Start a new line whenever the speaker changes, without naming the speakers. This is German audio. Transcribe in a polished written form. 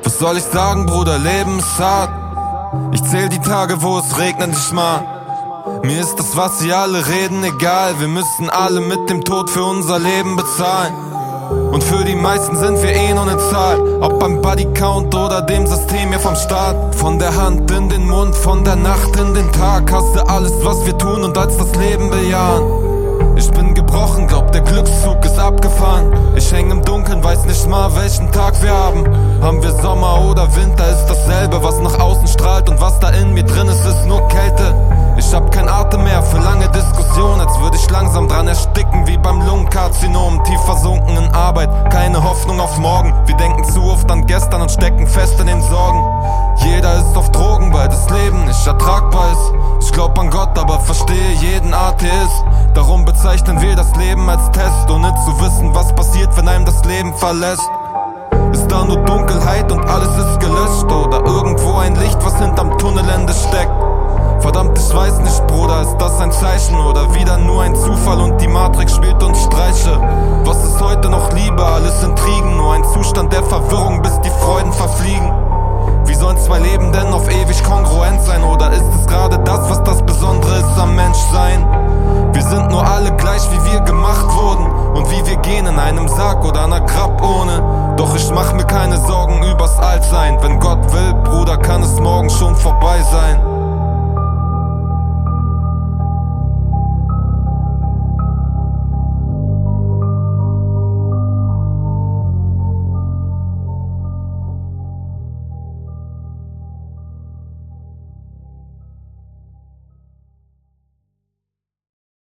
Was soll ich sagen, Bruder, Leben ist hart. Ich zähl die Tage, wo es regnet nicht mal. Mir ist das, was sie alle reden, egal. Wir müssen alle mit dem Tod für unser Leben bezahlen. Und für die meisten sind wir eh nur ne Zahl. Ob beim Bodycount oder dem System hier vom Staat. Von der Hand in den Mund, von der Nacht in den Tag. Hasse alles, was wir tun und als das Leben bejahen. Ich bin gebrochen, glaub der Glückszug ist abgefahren. Ich häng im Dunkeln, weiß nicht mal welchen Tag wir haben. Haben wir Sommer oder Winter, ist dasselbe. Was nach außen strahlt und was da in mir drin ist, ist nur Kälte. Ich hab kein Atem mehr für lange Diskussionen, als würde ich langsam dran ersticken wie beim Lungenkarzinom. Tief versunken in Arbeit, keine Hoffnung auf morgen. Wir denken zu oft an gestern und stecken fest in den Sorgen. Jeder ist auf Drogen, weil das Leben nicht ertragbar ist. Ich glaub an Gott, aber verstehe jeden Atheist. Darum bezeichnen wir das Leben als Test, ohne zu wissen, was passiert, wenn einem das Leben verlässt. Ist da nur Dunkelheit und alles ist gelöscht? Oder irgendwo ein Licht, was hinterm Tunnelende steckt? Verdammt, ich weiß nicht, Bruder, ist das ein Zeichen oder wieder nur ein Zufall und die Matrix spielt uns Streiche? Was ist heute noch Liebe? Alles Intrigen, nur ein Zustand der Verwirrung, bis die Freuden verfliegen. Wie sollen zwei Leben denn auf ewig kongruent sein? Oder ist es gerade das, was das Besondere ist am Menschsein? Wir sind nur alle gleich, wie wir gemacht wurden und wie wir gehen in einem Sarg oder einer Graburne. Doch ich mach mir keine Sorgen übers Altsein. Wenn Gott will, Bruder, kann es morgen schon vorbei sein.